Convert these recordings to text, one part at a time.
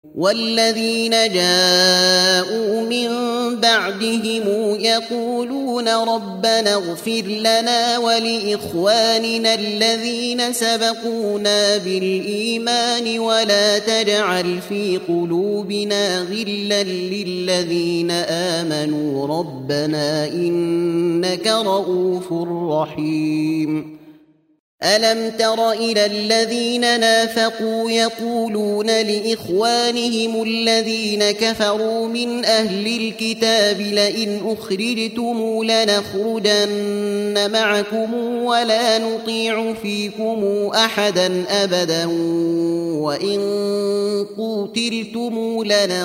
والذين جاءوا من بعدهم يقولون ربنا اغفر لنا ولإخواننا الذين سبقونا بالإيمان ولا تجعل في قلوبنا غلا للذين آمنوا ربنا إنك رؤوف رحيم. ألم تر إلى الذين نافقوا يقولون لإخوانهم الذين كفروا من أهل الكتاب لئن أخرجتم لنخرجن معكم ولا نطيع فيكم أحدا أبدا وإن قوتلتم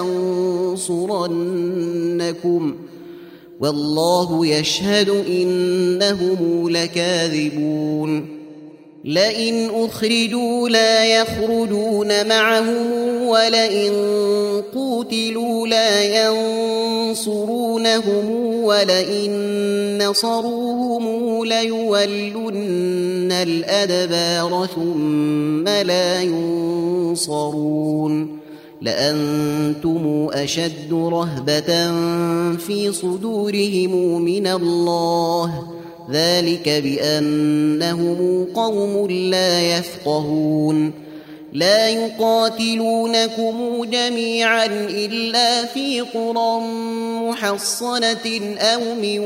لننصرنكم والله يشهد إنهم لكاذبون. لئن أخرجوا لا يخرجون معهم ولئن قوتلوا لا ينصرونهم ولئن نصروهم ليولن الأدبار ثم لا ينصرون. لأنتم أشد رهبة في صدورهم من الله ذلك بأنهم قوم لا يفقهون. لا يقاتلونكم جميعا إلا في قرى محصنة أو من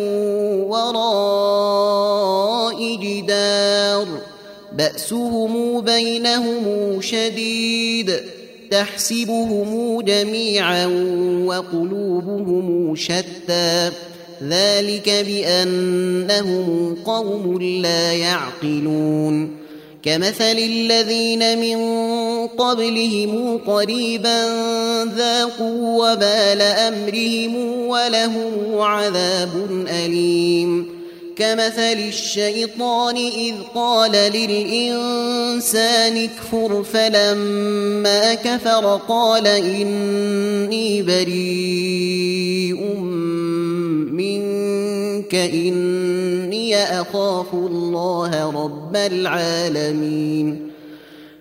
وراء جدار بأسهم بينهم شديد تحسبهم جميعا وقلوبهم شتى ذلك بأنهم قوم لا يعقلون. كمثل الذين من قبلهم قريبا ذاقوا وبال أمرهم ولهم عذاب أليم. كمثل الشيطان إذ قال للإنسان اكفر فلما كفر قال إني بريء منك إني أخاف الله رب العالمين.